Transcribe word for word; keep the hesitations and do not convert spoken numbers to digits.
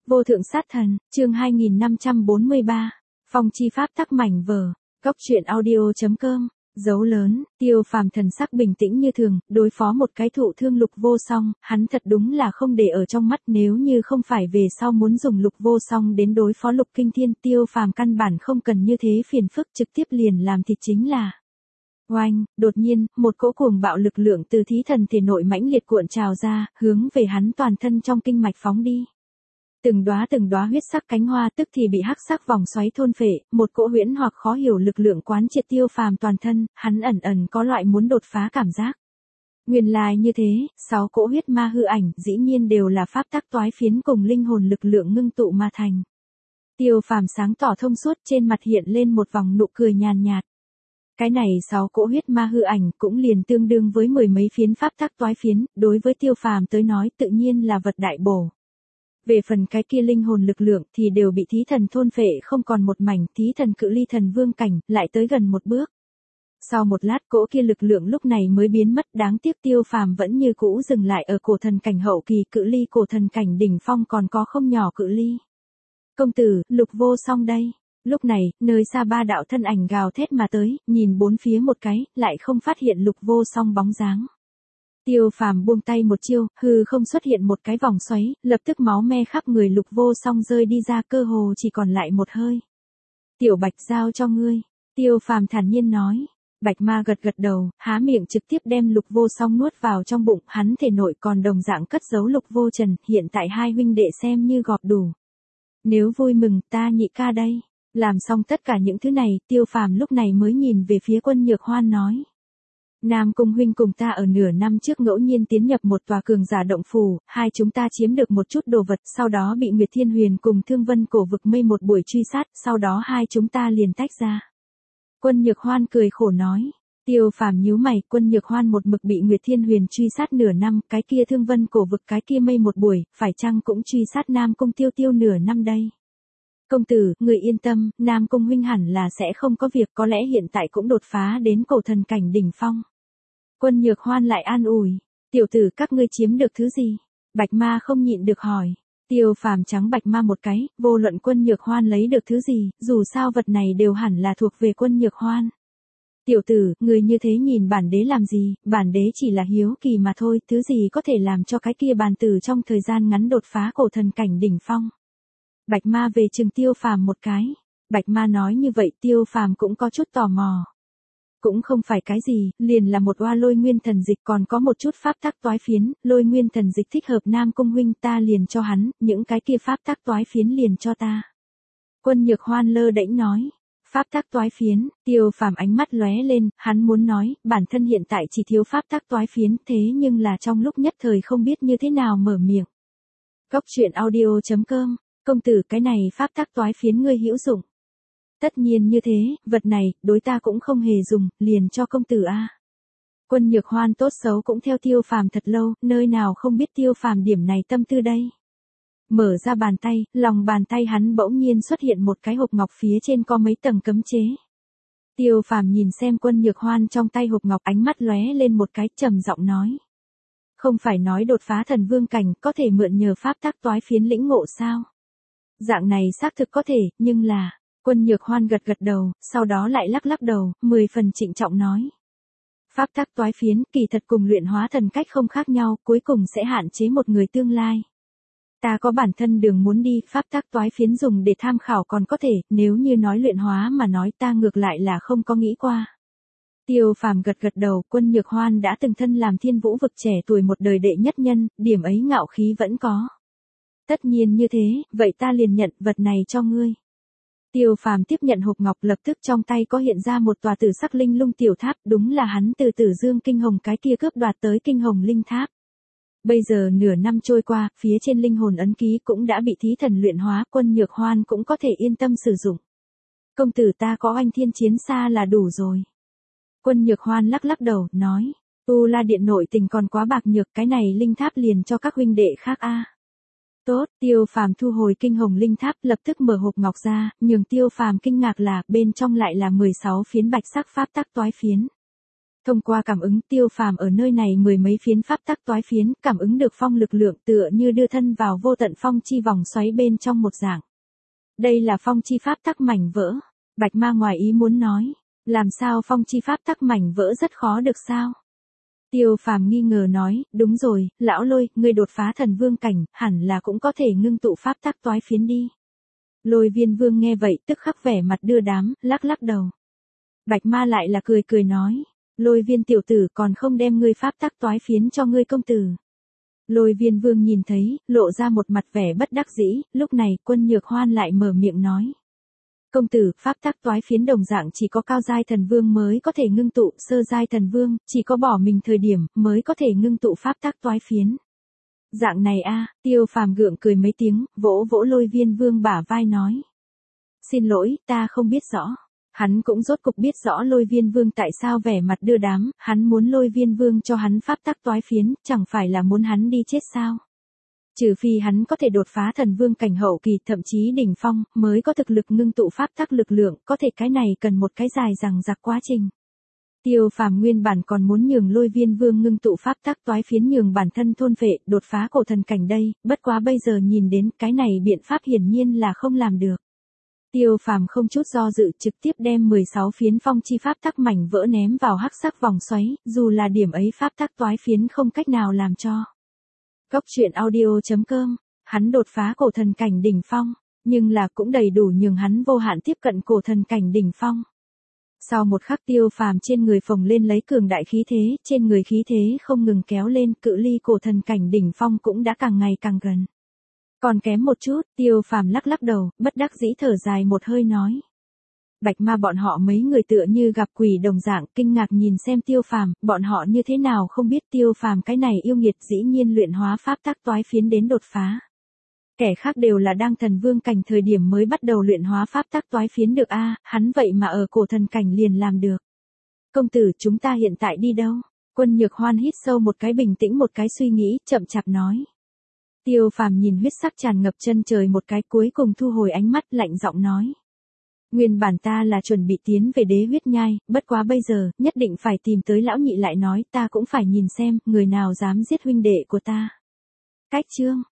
Vô thượng sát thần, chương hai nghìn năm trăm bốn mươi ba. Phong chi pháp tắc mảnh vở. Cốc truyện audio.com. Dấu lớn, Tiêu Phàm thần sắc bình tĩnh như thường, đối phó một cái thụ thương Lục Vô Song, hắn thật đúng là không để ở trong mắt, nếu như không phải về sau muốn dùng Lục Vô Song đến đối phó Lục Kinh Thiên, Tiêu Phàm căn bản không cần như thế phiền phức, trực tiếp liền làm thịt chính là. Oanh, đột nhiên, một cỗ cuồng bạo lực lượng từ thí thần thể nội mãnh liệt cuộn trào ra, hướng về hắn toàn thân trong kinh mạch phóng đi. Từng đóa từng đóa huyết sắc cánh hoa tức thì bị hắc sắc vòng xoáy thôn phệ, một cỗ huyễn hoặc khó hiểu lực lượng quán triệt Tiêu Phàm toàn thân, hắn ẩn ẩn có loại muốn đột phá cảm giác. Nguyên lai như thế, sáu cỗ huyết ma hư ảnh, dĩ nhiên đều là pháp tắc toái phiến cùng linh hồn lực lượng ngưng tụ mà thành. Tiêu Phàm sáng tỏ thông suốt, trên mặt hiện lên một vòng nụ cười nhàn nhạt. Cái này sáu cỗ huyết ma hư ảnh cũng liền tương đương với mười mấy phiến pháp tắc toái phiến, đối với Tiêu Phàm tới nói tự nhiên là vật đại bổ. Về phần cái kia linh hồn lực lượng thì đều bị thí thần thôn phệ không còn một mảnh, thí thần cự ly thần vương cảnh, lại tới gần một bước. Sau một lát cỗ kia lực lượng lúc này mới biến mất, đáng tiếc Tiêu Phàm vẫn như cũ dừng lại ở cổ thần cảnh hậu kỳ, cự ly cổ thần cảnh đỉnh phong còn có không nhỏ cự ly. Công tử, Lục Vô Song đây. Lúc này, nơi xa ba đạo thân ảnh gào thét mà tới, nhìn bốn phía một cái, lại không phát hiện Lục Vô Song bóng dáng. Tiêu Phàm buông tay một chiêu, hư không xuất hiện một cái vòng xoáy, lập tức máu me khắp người Lục Vô Song rơi đi ra, cơ hồ chỉ còn lại một hơi. Tiểu Bạch giao cho ngươi, Tiêu Phàm thản nhiên nói. Bạch Ma gật gật đầu, há miệng trực tiếp đem Lục Vô Song nuốt vào trong bụng, hắn thể nội còn đồng dạng cất giấu Lục Vô Trần, hiện tại hai huynh đệ xem như gọp đủ. Nếu vui mừng, ta nhị ca đây. Làm xong tất cả những thứ này, Tiêu Phàm lúc này mới nhìn về phía Quân Nhược Hoan nói. Nam Cung huynh cùng ta ở nửa năm trước ngẫu nhiên tiến nhập một tòa cường giả động phủ, hai chúng ta chiếm được một chút đồ vật, sau đó bị Nguyệt Thiên Huyền cùng Thương Vân Cổ Vực Mây một buổi truy sát, sau đó hai chúng ta liền tách ra. Quân Nhược Hoan cười khổ nói. Tiêu Phàm nhíu mày, Quân Nhược Hoan một mực bị Nguyệt Thiên Huyền truy sát nửa năm, cái kia Thương Vân Cổ Vực cái kia Mây một buổi, phải chăng cũng truy sát Nam Cung Tiêu Tiêu nửa năm đây? Công tử, người yên tâm, Nam Cung huynh hẳn là sẽ không có việc, có lẽ hiện tại cũng đột phá đến cổ thần cảnh đỉnh phong. Quân Nhược Hoan lại an ủi. Tiểu tử, các ngươi chiếm được thứ gì? Bạch Ma không nhịn được hỏi. Tiêu Phàm trắng Bạch Ma một cái, vô luận Quân Nhược Hoan lấy được thứ gì, dù sao vật này đều hẳn là thuộc về Quân Nhược Hoan. Tiểu tử, người như thế nhìn bản đế làm gì, bản đế chỉ là hiếu kỳ mà thôi, thứ gì có thể làm cho cái kia bàn tử trong thời gian ngắn đột phá cổ thần cảnh đỉnh phong. Bạch Ma về chừng Tiêu Phàm một cái. Bạch Ma nói như vậy Tiêu Phàm cũng có chút tò mò. Cũng không phải cái gì, liền là một oa lôi nguyên thần dịch, còn có một chút pháp tắc toái phiến, lôi nguyên thần dịch thích hợp Nam Cung huynh, ta liền cho hắn, những cái kia pháp tắc toái phiến liền cho ta. Quân Nhược Hoan lơ đễnh nói. Pháp tắc toái phiến, Tiêu Phàm ánh mắt lóe lên, hắn muốn nói, bản thân hiện tại chỉ thiếu pháp tắc toái phiến, thế nhưng là trong lúc nhất thời không biết như thế nào mở miệng. Cốc truyện audio.com. Công tử, cái này pháp tắc toái phiến ngươi hữu dụng. Tất nhiên như thế, vật này, đối ta cũng không hề dùng, liền cho công tử a. Quân Nhược Hoan tốt xấu cũng theo Tiêu Phàm thật lâu, nơi nào không biết Tiêu Phàm điểm này tâm tư đây. Mở ra bàn tay, lòng bàn tay hắn bỗng nhiên xuất hiện một cái hộp ngọc, phía trên có mấy tầng cấm chế. Tiêu Phàm nhìn xem Quân Nhược Hoan trong tay hộp ngọc, ánh mắt lóe lên một cái, trầm giọng nói. Không phải nói đột phá thần vương cảnh, có thể mượn nhờ pháp tắc toái phiến lĩnh ngộ sao? Dạng này xác thực có thể, nhưng là. Quân Nhược Hoan gật gật đầu, sau đó lại lắc lắc đầu, mười phần trịnh trọng nói. Pháp tắc toái phiến, kỳ thật cùng luyện hóa thần cách không khác nhau, cuối cùng sẽ hạn chế một người tương lai. Ta có bản thân đường muốn đi, pháp tắc toái phiến dùng để tham khảo còn có thể, nếu như nói luyện hóa mà nói ta ngược lại là không có nghĩ qua. Tiêu Phàm gật gật đầu, Quân Nhược Hoan đã từng thân làm Thiên Vũ vực trẻ tuổi một đời đệ nhất nhân, điểm ấy ngạo khí vẫn có. Tất nhiên như thế, vậy ta liền nhận vật này cho ngươi. Tiêu Phàm tiếp nhận hộp ngọc, lập tức trong tay có hiện ra một tòa tử sắc linh lung tiểu tháp, đúng là hắn từ Tử Dương Kinh Hồng cái kia cướp đoạt tới Kinh Hồng linh tháp. Bây giờ nửa năm trôi qua, phía trên linh hồn ấn ký cũng đã bị thí thần luyện hóa, Quân Nhược Hoan cũng có thể yên tâm sử dụng. Công tử, ta có Oanh Thiên Chiến Xa là đủ rồi. Quân Nhược Hoan lắc lắc đầu, nói. Tu La Điện nội tình còn quá bạc nhược, cái này linh tháp liền cho các huynh đệ khác a. Tốt, Tiêu Phàm thu hồi Kinh Hồng linh tháp, lập tức mở hộp ngọc ra, nhường Tiêu Phàm kinh ngạc là, bên trong lại là mười sáu phiến bạch sắc pháp tắc toái phiến. Thông qua cảm ứng, Tiêu Phàm ở nơi này mười mấy phiến pháp tắc toái phiến, cảm ứng được phong lực lượng tựa như đưa thân vào vô tận phong chi vòng xoáy bên trong một dạng. Đây là phong chi pháp tắc mảnh vỡ. Bạch Ma ngoài ý muốn nói, làm sao phong chi pháp tắc mảnh vỡ rất khó được sao? Tiêu Phàm nghi ngờ nói, đúng rồi, lão Lôi, ngươi đột phá thần vương cảnh, hẳn là cũng có thể ngưng tụ pháp tắc toái phiến đi. Lôi Viên Vương nghe vậy tức khắc vẻ mặt đưa đám, lắc lắc đầu. Bạch Ma lại là cười cười nói, Lôi Viên tiểu tử còn không đem ngươi pháp tắc toái phiến cho ngươi công tử. Lôi Viên Vương nhìn thấy, lộ ra một mặt vẻ bất đắc dĩ, lúc này Quân Nhược Hoan lại mở miệng nói. Công tử, pháp tắc toái phiến đồng dạng chỉ có cao giai thần vương mới có thể ngưng tụ, sơ giai thần vương, chỉ có bỏ mình thời điểm, mới có thể ngưng tụ pháp tắc toái phiến. Dạng này a, Tiêu Phàm gượng cười mấy tiếng, vỗ vỗ Lôi Viên Vương bả vai nói. Xin lỗi, ta không biết rõ. Hắn cũng rốt cục biết rõ Lôi Viên Vương tại sao vẻ mặt đưa đám, hắn muốn Lôi Viên Vương cho hắn pháp tắc toái phiến, chẳng phải là muốn hắn đi chết sao? Trừ phi hắn có thể đột phá thần vương cảnh hậu kỳ, thậm chí đỉnh phong, mới có thực lực ngưng tụ pháp tắc lực lượng, có thể cái này cần một cái dài dằng dặc quá trình. Tiêu Phàm nguyên bản còn muốn nhường Lôi Viên Vương ngưng tụ pháp tắc toái phiến nhường bản thân thôn phệ, đột phá cổ thần cảnh đây, bất quá bây giờ nhìn đến cái này biện pháp hiển nhiên là không làm được. Tiêu Phàm không chút do dự trực tiếp đem mười sáu phiến phong chi pháp tắc mảnh vỡ ném vào hắc sắc vòng xoáy, dù là điểm ấy pháp tắc toái phiến không cách nào làm cho. Góc truyện audio chấm com, hắn đột phá cổ thần cảnh đỉnh phong, nhưng là cũng đầy đủ nhường hắn vô hạn tiếp cận cổ thần cảnh đỉnh phong. Sau một khắc Tiêu Phàm trên người phồng lên lấy cường đại khí thế, trên người khí thế không ngừng kéo lên, cự ly cổ thần cảnh đỉnh phong cũng đã càng ngày càng gần. Còn kém một chút, Tiêu Phàm lắc lắc đầu, bất đắc dĩ thở dài một hơi nói. Bạch Ma bọn họ mấy người tựa như gặp quỷ đồng dạng, kinh ngạc nhìn xem Tiêu Phàm, bọn họ như thế nào không biết Tiêu Phàm cái này yêu nghiệt dĩ nhiên luyện hóa pháp tắc toái phiến đến đột phá. Kẻ khác đều là đang thần vương cảnh thời điểm mới bắt đầu luyện hóa pháp tắc toái phiến được a, hắn vậy mà ở cổ thần cảnh liền làm được. Công tử, chúng ta hiện tại đi đâu? Quân Nhược Hoan hít sâu một cái bình tĩnh một cái suy nghĩ, chậm chạp nói. Tiêu Phàm nhìn huyết sắc tràn ngập chân trời một cái, cuối cùng thu hồi ánh mắt, lạnh giọng nói. Nguyên bản ta là chuẩn bị tiến về Đế Huyết Nhai, bất quá bây giờ, nhất định phải tìm tới lão nhị lại nói, ta cũng phải nhìn xem, người nào dám giết huynh đệ của ta. Cách chương